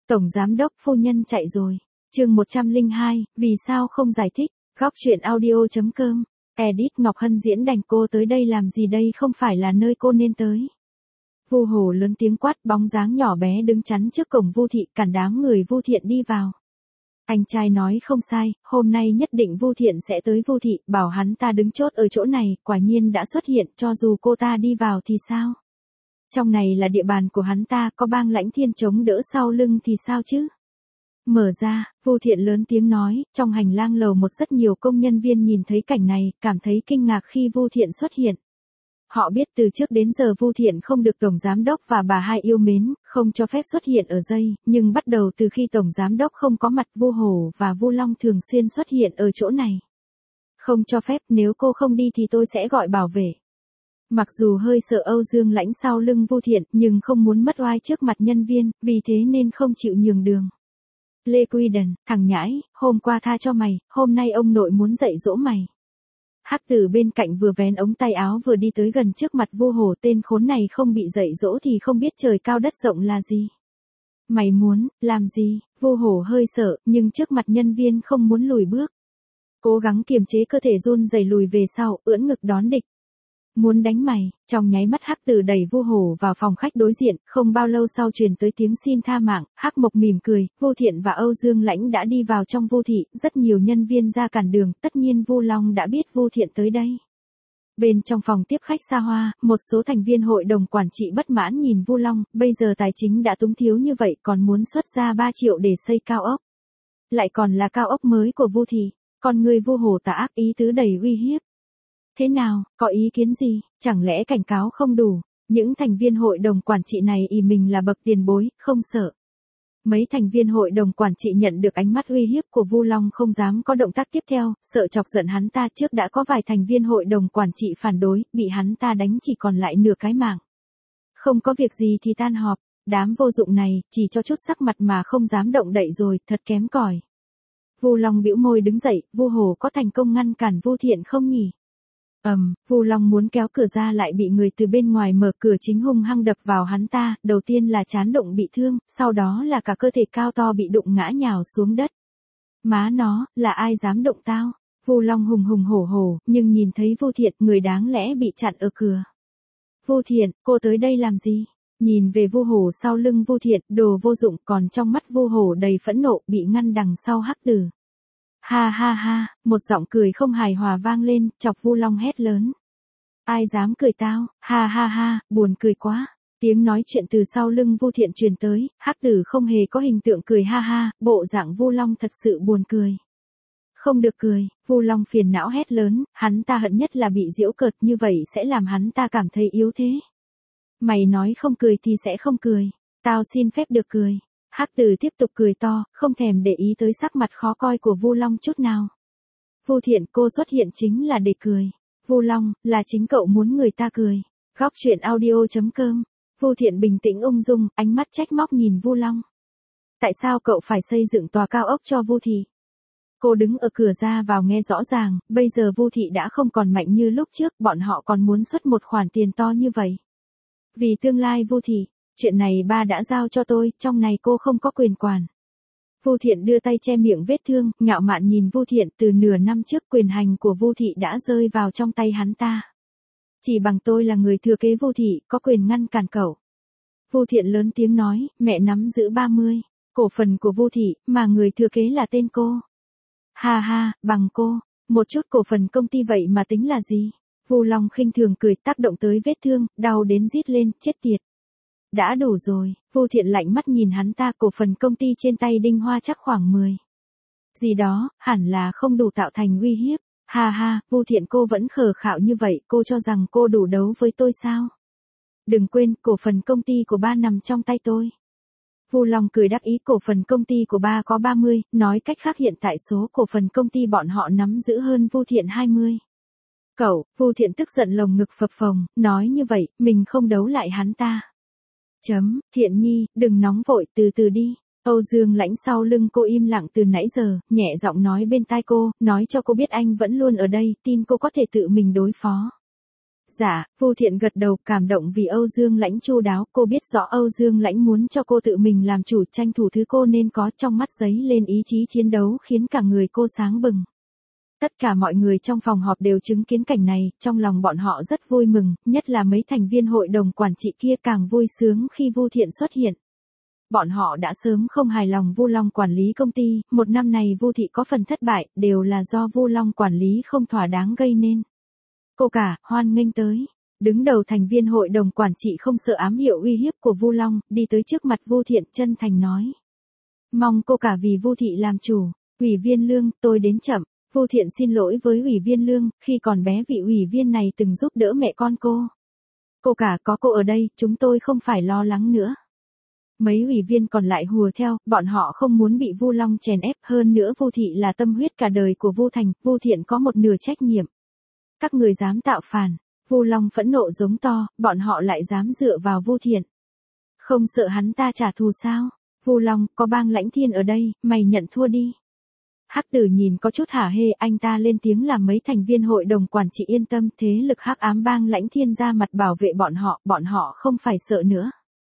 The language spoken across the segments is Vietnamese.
Tổng giám đốc phu nhân chạy rồi. Chương 102, vì sao không giải thích? Góc truyện audio.com. Edit Ngọc Hân diễn đành cô tới đây làm gì đây, không phải là nơi cô nên tới. Vu Hổ lớn tiếng quát, bóng dáng nhỏ bé đứng chắn trước cổng Vu thị, cản đám người Vu Thiện đi vào. Anh trai nói không sai, hôm nay nhất định Vu Thiện sẽ tới Vu thị, bảo hắn ta đứng chốt ở chỗ này, quả nhiên đã xuất hiện, cho dù cô ta đi vào thì sao? Trong này là địa bàn của hắn ta, có bang Lãnh Thiên chống đỡ sau lưng thì sao chứ? Mở ra, Vu Thiện lớn tiếng nói, trong hành lang lầu một rất nhiều công nhân viên nhìn thấy cảnh này, cảm thấy kinh ngạc khi Vu Thiện xuất hiện. Họ biết từ trước đến giờ Vu Thiện không được Tổng Giám đốc và bà hai yêu mến, không cho phép xuất hiện ở dây, nhưng bắt đầu từ khi Tổng Giám đốc không có mặt, Vu Hổ và Vu Long thường xuyên xuất hiện ở chỗ này. Không cho phép, nếu cô không đi thì tôi sẽ gọi bảo vệ. Mặc dù hơi sợ Âu Dương Lãnh sau lưng Vu Thiện, nhưng không muốn mất oai trước mặt nhân viên, vì thế nên không chịu nhường đường. Lê Quy Đần, thằng nhãi, hôm qua tha cho mày, hôm nay ông nội muốn dạy dỗ mày. Hắc Tử bên cạnh vừa vén ống tay áo vừa đi tới gần trước mặt Vu Hổ, tên khốn này không bị dạy dỗ thì không biết trời cao đất rộng là gì. Mày muốn, làm gì? Vu Hổ hơi sợ, nhưng trước mặt nhân viên không muốn lùi bước. Cố gắng kiềm chế cơ thể run rẩy lùi về sau, ưỡn ngực đón địch. Muốn đánh mày, trong nháy mắt Hắc Tử đẩy Vu Hổ vào phòng khách đối diện, không bao lâu sau truyền tới tiếng xin tha mạng, Hắc Mộc mỉm cười, Vu Thiện và Âu Dương Lãnh đã đi vào trong Vu thị, rất nhiều nhân viên ra cản đường, tất nhiên Vu Long đã biết Vu Thiện tới đây. Bên trong phòng tiếp khách xa hoa, một số thành viên hội đồng quản trị bất mãn nhìn Vu Long, bây giờ tài chính đã túng thiếu như vậy còn muốn xuất ra 3 triệu để xây cao ốc. Lại còn là cao ốc mới của Vu thị, còn người Vu Hổ tà ác ý tứ đầy uy hiếp. Thế nào, có ý kiến gì, chẳng lẽ cảnh cáo không đủ? Những thành viên hội đồng quản trị này ỷ mình là bậc tiền bối, không sợ. Mấy thành viên hội đồng quản trị nhận được ánh mắt uy hiếp của Vu Long không dám có động tác tiếp theo, sợ chọc giận hắn ta. Trước đã có vài thành viên hội đồng quản trị phản đối, bị hắn ta đánh chỉ còn lại nửa cái mạng. Không có việc gì thì tan họp, đám vô dụng này, chỉ cho chút sắc mặt mà không dám động đậy rồi, thật kém cỏi. Vu Long bĩu môi đứng dậy, Vu Hổ có thành công ngăn cản Vu Thiện không nhỉ? Vu Long muốn kéo cửa ra lại bị người từ bên ngoài mở cửa chính hung hăng đập vào hắn ta, đầu tiên là trán đụng bị thương, sau đó là cả cơ thể cao to bị đụng ngã nhào xuống đất. Má nó, là ai dám đụng tao? Vu Long hùng hùng hổ hổ, nhưng nhìn thấy Vu Thiện, người đáng lẽ bị chặn ở cửa. Vu Thiện, cô tới đây làm gì? Nhìn về Vu Hổ sau lưng Vu Thiện, đồ vô dụng, còn trong mắt Vu Hổ đầy phẫn nộ, bị ngăn đằng sau Hắc Tử. Ha ha ha, một giọng cười không hài hòa vang lên, chọc Vu Long hét lớn. Ai dám cười tao, ha ha ha, buồn cười quá. Tiếng nói chuyện từ sau lưng Vu Thiện truyền tới, Hắc Tử không hề có hình tượng cười ha ha, bộ dạng Vu Long thật sự buồn cười. Không được cười, Vu Long phiền não hét lớn, hắn ta hận nhất là bị giễu cợt, như vậy sẽ làm hắn ta cảm thấy yếu thế. Mày nói không cười thì sẽ không cười, tao xin phép được cười. Hắc Tử tiếp tục cười to, không thèm để ý tới sắc mặt khó coi của Vu Long chút nào. Vu Thiện, cô xuất hiện chính là để cười. Vu Long, là chính cậu muốn người ta cười. Góc truyện audio.com. Vu Thiện bình tĩnh ung dung, ánh mắt trách móc nhìn Vu Long. Tại sao cậu phải xây dựng tòa cao ốc cho Vu thị? Cô đứng ở cửa ra vào nghe rõ ràng, bây giờ Vu thị đã không còn mạnh như lúc trước, bọn họ còn muốn xuất một khoản tiền to như vậy. Vì tương lai Vu thị. Chuyện này ba đã giao cho tôi, trong này cô không có quyền quản. Vu Thiện đưa tay che miệng vết thương, ngạo mạn nhìn Vu Thiện, từ nửa năm trước quyền hành của Vu thị đã rơi vào trong tay hắn ta. Chỉ bằng tôi là người thừa kế Vu thị, có quyền ngăn cản cậu. Vu Thiện lớn tiếng nói, mẹ nắm giữ 30 cổ phần của Vu thị, mà người thừa kế là tên cô. Ha ha, bằng cô, một chút cổ phần công ty vậy mà tính là gì? Vu Long khinh thường cười, tác động tới vết thương, đau đến rít lên, chết tiệt. Đã đủ rồi, Vu Thiện lạnh mắt nhìn hắn ta, cổ phần công ty trên tay Đinh Hoa chắc khoảng 10. Gì đó, hẳn là không đủ tạo thành uy hiếp. Ha ha, Vu Thiện cô vẫn khờ khạo như vậy, cô cho rằng cô đủ đấu với tôi sao? Đừng quên, cổ phần công ty của ba nằm trong tay tôi. Vu Long cười đắc ý, cổ phần công ty của ba có 30, nói cách khác hiện tại số cổ phần công ty bọn họ nắm giữ hơn Vu Thiện 20. Cậu, Vu Thiện tức giận lồng ngực phập phồng, nói như vậy, mình không đấu lại hắn ta. Thiện Nhi, đừng nóng vội, từ từ đi. Âu Dương Lãnh sau lưng cô im lặng từ nãy giờ, nhẹ giọng nói bên tai cô, nói cho cô biết anh vẫn luôn ở đây, tin cô có thể tự mình đối phó. Dạ, Vu Thiện gật đầu cảm động vì Âu Dương Lãnh chu đáo, cô biết rõ Âu Dương Lãnh muốn cho cô tự mình làm chủ tranh thủ thứ cô nên có, trong mắt giấy lên ý chí chiến đấu khiến cả người cô sáng bừng. Tất cả mọi người trong phòng họp đều chứng kiến cảnh này, trong lòng bọn họ rất vui mừng, nhất là mấy thành viên hội đồng quản trị kia càng vui sướng khi Vu Thiện xuất hiện. Bọn họ đã sớm không hài lòng Vu Long quản lý công ty, một năm này Vu thị có phần thất bại, đều là do Vu Long quản lý không thỏa đáng gây nên. Cô cả, hoan nghênh tới. Đứng đầu thành viên hội đồng quản trị không sợ ám hiệu uy hiếp của Vu Long, đi tới trước mặt Vu Thiện chân thành nói. Mong cô cả vì Vu thị làm chủ. Ủy viên Lương, tôi đến chậm. Vu Thiện xin lỗi với Ủy viên Lương, khi còn bé vị ủy viên này từng giúp đỡ mẹ con cô. Cô cả có cô ở đây, chúng tôi không phải lo lắng nữa. Mấy ủy viên còn lại hùa theo, bọn họ không muốn bị Vu Long chèn ép, hơn nữa Vu thị là tâm huyết cả đời của Vu Thành, Vu Thiện có một nửa trách nhiệm. Các người dám tạo phản, Vu Long phẫn nộ giống to, bọn họ lại dám dựa vào Vu Thiện. Không sợ hắn ta trả thù sao? Vu Long, có Bang Lãnh Thiên ở đây, mày nhận thua đi. Hắc Tử nhìn có chút hả hê, anh ta lên tiếng làm mấy thành viên hội đồng quản trị yên tâm, thế lực hắc ám Bang Lãnh Thiên ra mặt bảo vệ bọn họ không phải sợ nữa.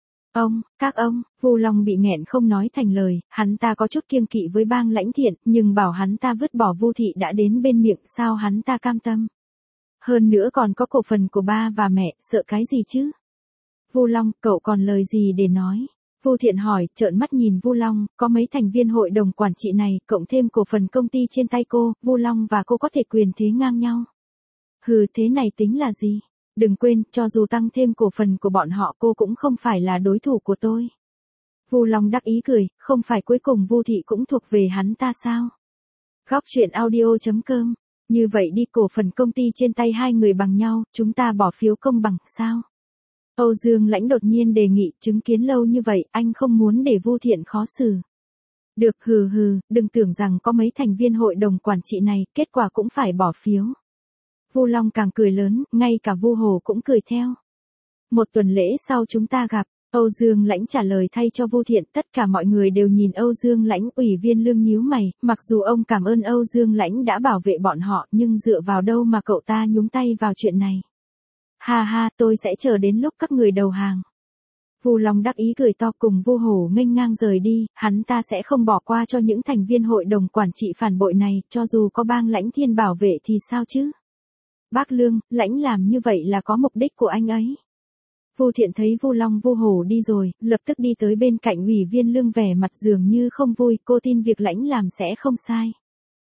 Các ông, Vu Long bị nghẹn không nói thành lời, hắn ta có chút kiêng kỵ với Bang Lãnh Thiện, nhưng bảo hắn ta vứt bỏ Vu thị đã đến bên miệng, sao hắn ta cam tâm. Hơn nữa còn có cổ phần của ba và mẹ, sợ cái gì chứ? Vu Long, cậu còn lời gì để nói? Vu Thiện hỏi, trợn mắt nhìn Vu Long, có mấy thành viên hội đồng quản trị này, cộng thêm cổ phần công ty trên tay cô, Vu Long và cô có thể quyền thế ngang nhau. Hừ, thế này tính là gì? Đừng quên, cho dù tăng thêm cổ phần của bọn họ cô cũng không phải là đối thủ của tôi. Vu Long đắc ý cười, không phải cuối cùng Vu thị cũng thuộc về hắn ta sao? Góc truyện audio.com. Như vậy đi, cổ phần công ty trên tay hai người bằng nhau, chúng ta bỏ phiếu công bằng, sao? Âu Dương Lãnh đột nhiên đề nghị, chứng kiến lâu như vậy, anh không muốn để Vu Thiện khó xử. Được, đừng tưởng rằng có mấy thành viên hội đồng quản trị này, kết quả cũng phải bỏ phiếu. Vu Long càng cười lớn, ngay cả Vu Hồ cũng cười theo. Một tuần lễ sau chúng ta gặp, Âu Dương Lãnh trả lời thay cho Vu Thiện, tất cả mọi người đều nhìn Âu Dương Lãnh, Ủy viên Lương nhíu mày, mặc dù ông cảm ơn Âu Dương Lãnh đã bảo vệ bọn họ, nhưng dựa vào đâu mà cậu ta nhúng tay vào chuyện này. Ha, tôi sẽ chờ đến lúc các người đầu hàng. Vu Long đắc ý cười to, cùng Vu Hổ nghênh ngang rời đi, hắn ta sẽ không bỏ qua cho những thành viên hội đồng quản trị phản bội này, cho dù có Bang Lãnh Thiên bảo vệ thì sao chứ? Bác Lương, Lãnh làm như vậy là có mục đích của anh ấy. Vu Thiện thấy Vu Long Vu Hổ đi rồi, lập tức đi tới bên cạnh Ủy viên Lương, vẻ mặt dường như không vui, cô tin việc Lãnh làm sẽ không sai.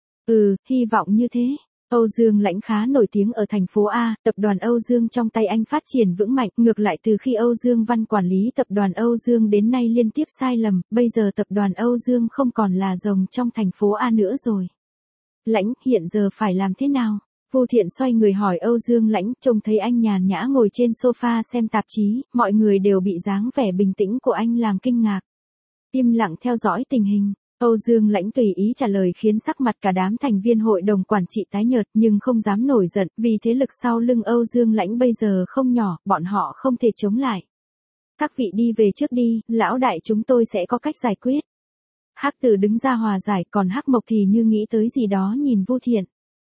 Hy vọng như thế. Âu Dương Lãnh khá nổi tiếng ở thành phố A, tập đoàn Âu Dương trong tay anh phát triển vững mạnh, ngược lại từ khi Âu Dương Văn quản lý tập đoàn Âu Dương đến nay liên tiếp sai lầm, bây giờ tập đoàn Âu Dương không còn là rồng trong thành phố A nữa rồi. Lãnh, hiện giờ phải làm thế nào? Vu Thiện xoay người hỏi Âu Dương Lãnh, trông thấy anh nhàn nhã ngồi trên sofa xem tạp chí, mọi người đều bị dáng vẻ bình tĩnh của anh làm kinh ngạc. Im lặng theo dõi tình hình. Âu Dương Lãnh tùy ý trả lời khiến sắc mặt cả đám thành viên hội đồng quản trị tái nhợt, nhưng không dám nổi giận, vì thế lực sau lưng Âu Dương Lãnh bây giờ không nhỏ, bọn họ không thể chống lại. Các vị đi về trước đi, lão đại chúng tôi sẽ có cách giải quyết. Hắc Tử đứng ra hòa giải, còn Hắc Mộc thì như nghĩ tới gì đó nhìn Vu Thiện.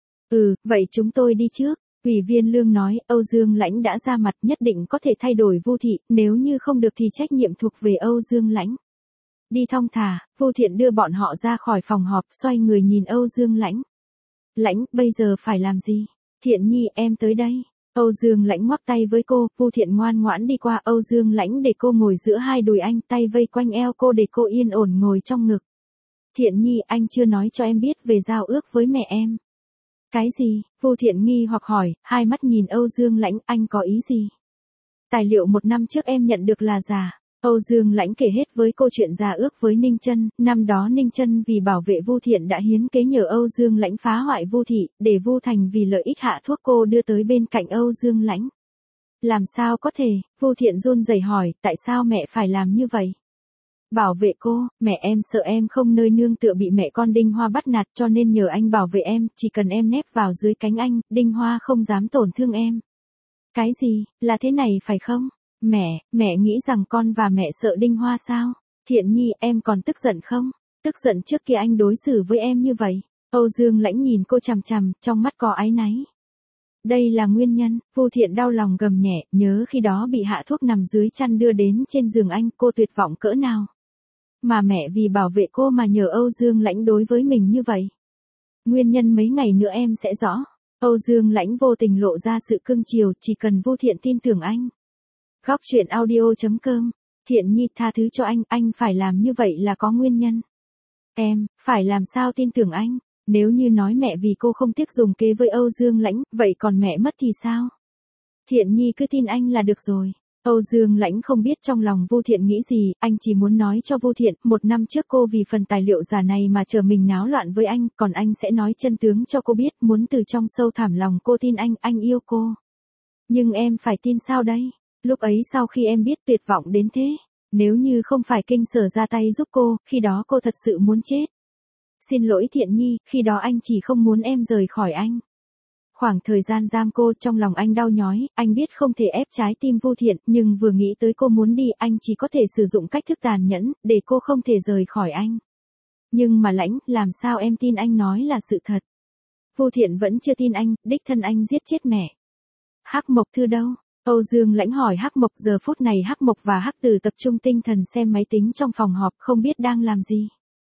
Vậy chúng tôi đi trước. Ủy viên Lương nói, Âu Dương Lãnh đã ra mặt, nhất định có thể thay đổi Vu thị, nếu như không được thì trách nhiệm thuộc về Âu Dương Lãnh. Đi thong thả, Vu Thiện đưa bọn họ ra khỏi phòng họp, xoay người nhìn Âu Dương Lãnh. Lãnh, bây giờ phải làm gì? Thiện Nhi, em tới đây. Âu Dương Lãnh ngoắc tay với cô, Vu Thiện ngoan ngoãn đi qua Âu Dương Lãnh để cô ngồi giữa hai đùi anh, tay vây quanh eo cô để cô yên ổn ngồi trong ngực. Thiện Nhi, anh chưa nói cho em biết về giao ước với mẹ em. Cái gì? Vu Thiện nghi hoặc hỏi, hai mắt nhìn Âu Dương Lãnh, anh có ý gì? Tài liệu 1 năm trước em nhận được là giả. Âu Dương Lãnh kể hết với cô chuyện giao ước với Ninh Chân, năm đó Ninh Chân vì bảo vệ Vu Thiện đã hiến kế nhờ Âu Dương Lãnh phá hoại Vu thị, để Vu Thành vì lợi ích hạ thuốc cô đưa tới bên cạnh Âu Dương Lãnh. Làm sao có thể? Vu Thiện run rẩy hỏi, tại sao mẹ phải làm như vậy? Bảo vệ cô, mẹ em sợ em không nơi nương tựa bị mẹ con Đinh Hoa bắt nạt cho nên nhờ anh bảo vệ em, chỉ cần em nép vào dưới cánh anh, Đinh Hoa không dám tổn thương em. Cái gì, là thế này phải không? Mẹ nghĩ rằng con và mẹ sợ Đinh Hoa sao? Thiện Nhi, em còn tức giận không? Tức giận trước kia anh đối xử với em như vậy. Âu Dương Lãnh nhìn cô chằm chằm, trong mắt có áy náy. Đây là nguyên nhân, Vu Thiện đau lòng gầm nhẹ, nhớ khi đó bị hạ thuốc nằm dưới chăn đưa đến trên giường anh, cô tuyệt vọng cỡ nào. Mà mẹ vì bảo vệ cô mà nhờ Âu Dương Lãnh đối với mình như vậy. Nguyên nhân mấy ngày nữa em sẽ rõ. Âu Dương Lãnh vô tình lộ ra sự cưng chiều, chỉ cần Vu Thiện tin tưởng anh. Góc truyện audio.com. Thiện Nhi tha thứ cho anh phải làm như vậy là có nguyên nhân. Em, phải làm sao tin tưởng anh? Nếu như nói mẹ vì cô không tiếc dùng kế với Âu Dương Lãnh, vậy còn mẹ mất thì sao? Thiện Nhi cứ tin anh là được rồi. Âu Dương Lãnh không biết trong lòng Vu Thiện nghĩ gì, anh chỉ muốn nói cho Vu Thiện, 1 năm trước cô vì phần tài liệu giả này mà chờ mình náo loạn với anh, còn anh sẽ nói chân tướng cho cô biết, muốn từ trong sâu thẳm lòng cô tin anh yêu cô. Nhưng em phải tin sao đây? Lúc ấy sau khi em biết tuyệt vọng đến thế, nếu như không phải Kinh Sở ra tay giúp cô, khi đó cô thật sự muốn chết. Xin lỗi Thiện Nhi, khi đó anh chỉ không muốn em rời khỏi anh. Khoảng thời gian giam cô trong lòng anh đau nhói, anh biết không thể ép trái tim Vu Thiện, nhưng vừa nghĩ tới cô muốn đi anh chỉ có thể sử dụng cách thức tàn nhẫn, để cô không thể rời khỏi anh. Nhưng mà Lãnh, làm sao em tin anh nói là sự thật? Vu Thiện vẫn chưa tin anh, đích thân anh giết chết mẹ. Hắc Mộc Thư đâu? Âu Dương Lãnh hỏi Hắc Mộc, giờ phút này Hắc Mộc và Hắc Từ tập trung tinh thần xem máy tính trong phòng họp, không biết đang làm gì.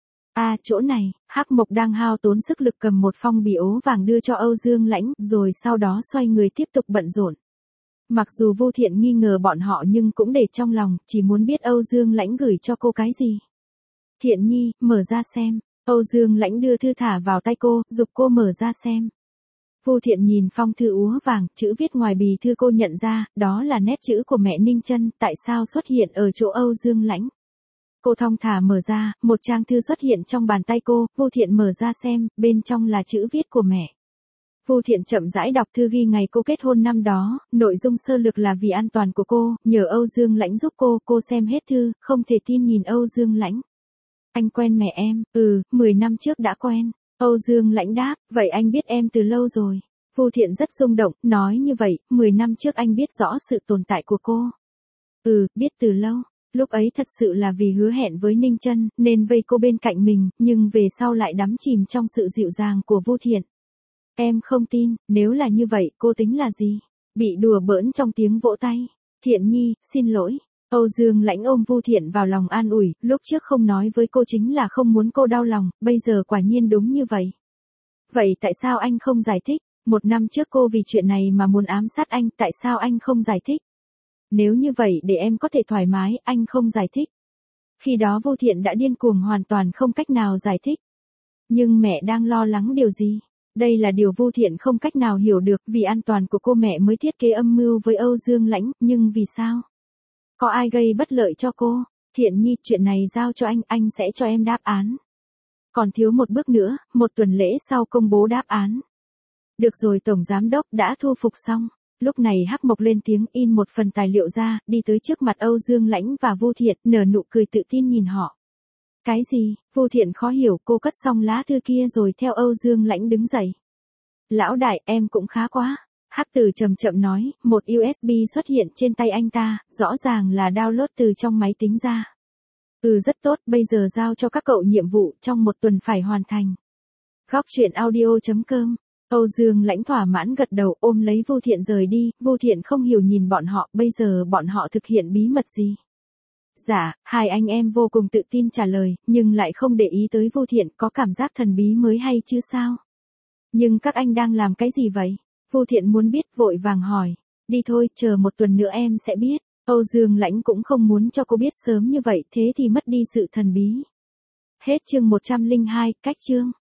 À, chỗ này, Hắc Mộc đang hao tốn sức lực cầm một phong bì ố vàng đưa cho Âu Dương Lãnh, rồi sau đó xoay người tiếp tục bận rộn. Mặc dù Vu Thiện nghi ngờ bọn họ nhưng cũng để trong lòng, chỉ muốn biết Âu Dương Lãnh gửi cho cô cái gì. Thiện Nhi, mở ra xem. Âu Dương Lãnh đưa thư thả vào tay cô, giục cô mở ra xem. Vu Thiện nhìn phong thư úa vàng, chữ viết ngoài bì thư cô nhận ra, đó là nét chữ của mẹ Ninh Chân, tại sao xuất hiện ở chỗ Âu Dương Lãnh. Cô thong thả mở ra, một trang thư xuất hiện trong bàn tay cô, Vu Thiện mở ra xem, bên trong là chữ viết của mẹ. Vu Thiện chậm rãi đọc thư ghi ngày cô kết hôn năm đó, nội dung sơ lược là vì an toàn của cô, nhờ Âu Dương Lãnh giúp cô xem hết thư, không thể tin nhìn Âu Dương Lãnh. Anh quen mẹ em, 10 năm trước đã quen. Âu Dương Lãnh đáp, vậy anh biết em từ lâu rồi. Vu Thiện rất rung động, nói như vậy, 10 năm trước anh biết rõ sự tồn tại của cô. Biết từ lâu. Lúc ấy thật sự là vì hứa hẹn với Ninh Chân, nên vây cô bên cạnh mình, nhưng về sau lại đắm chìm trong sự dịu dàng của Vu Thiện. Em không tin, nếu là như vậy, cô tính là gì? Bị đùa bỡn trong tiếng vỗ tay. Thiện Nhi, xin lỗi. Âu Dương Lãnh ôm Vu Thiện vào lòng an ủi, lúc trước không nói với cô chính là không muốn cô đau lòng, bây giờ quả nhiên đúng như vậy. Vậy tại sao anh không giải thích? 1 năm trước cô vì chuyện này mà muốn ám sát anh, tại sao anh không giải thích? Nếu như vậy để em có thể thoải mái, anh không giải thích. Khi đó Vu Thiện đã điên cuồng hoàn toàn không cách nào giải thích. Nhưng mẹ đang lo lắng điều gì? Đây là điều Vu Thiện không cách nào hiểu được, vì an toàn của cô mẹ mới thiết kế âm mưu với Âu Dương Lãnh, nhưng vì sao? Có ai gây bất lợi cho cô? Thiện Nhi, chuyện này giao cho anh sẽ cho em đáp án. Còn thiếu một bước nữa, 1 tuần lễ sau công bố đáp án. Được rồi, Tổng Giám Đốc đã thu phục xong. Lúc này Hắc Mộc lên tiếng, in một phần tài liệu ra, đi tới trước mặt Âu Dương Lãnh và Vu Thiện, nở nụ cười tự tin nhìn họ. Cái gì? Vu Thiện khó hiểu, cô cất xong lá thư kia rồi theo Âu Dương Lãnh đứng dậy. Lão đại, em cũng khá quá. Hắc Từ chậm chậm nói, một USB xuất hiện trên tay anh ta, rõ ràng là download từ trong máy tính ra. Rất tốt, bây giờ giao cho các cậu nhiệm vụ, trong 1 tuần phải hoàn thành. Góc truyện audio.com. Âu Dương Lãnh thỏa mãn gật đầu, ôm lấy Vu Thiện rời đi. Vu Thiện không hiểu nhìn bọn họ, bây giờ bọn họ thực hiện bí mật gì? Dạ, hai anh em vô cùng tự tin trả lời, nhưng lại không để ý tới Vu Thiện, có cảm giác thần bí mới hay chứ sao? Nhưng các anh đang làm cái gì vậy? Vu Thiện muốn biết, vội vàng hỏi. Đi thôi, chờ 1 tuần nữa em sẽ biết. Âu Dương Lãnh cũng không muốn cho cô biết sớm như vậy, thế thì mất đi sự thần bí. Hết chương 102, cách chương.